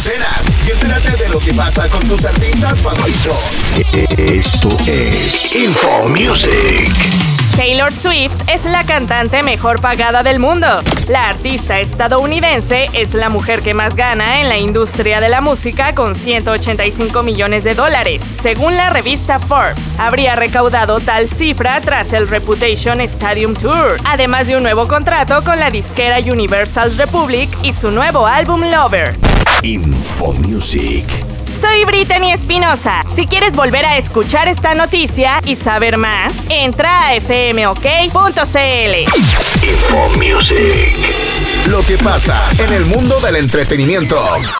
antenas y entérate de lo que pasa con tus artistas favoritos. Esto es Info Music. Taylor Swift es la cantante mejor pagada del mundo. La artista estadounidense es la mujer que más gana en la industria de la música con $185 millones. Según la revista Forbes, habría recaudado tal cifra tras el Reputation Stadium Tour, además de un nuevo contrato con la disquera Universal Republic y su nuevo álbum Lover. Info Music. Soy Brittany Espinosa. Si quieres volver a escuchar esta noticia y saber más, entra a fmok.cl. Info Music. Lo que pasa en el mundo del entretenimiento.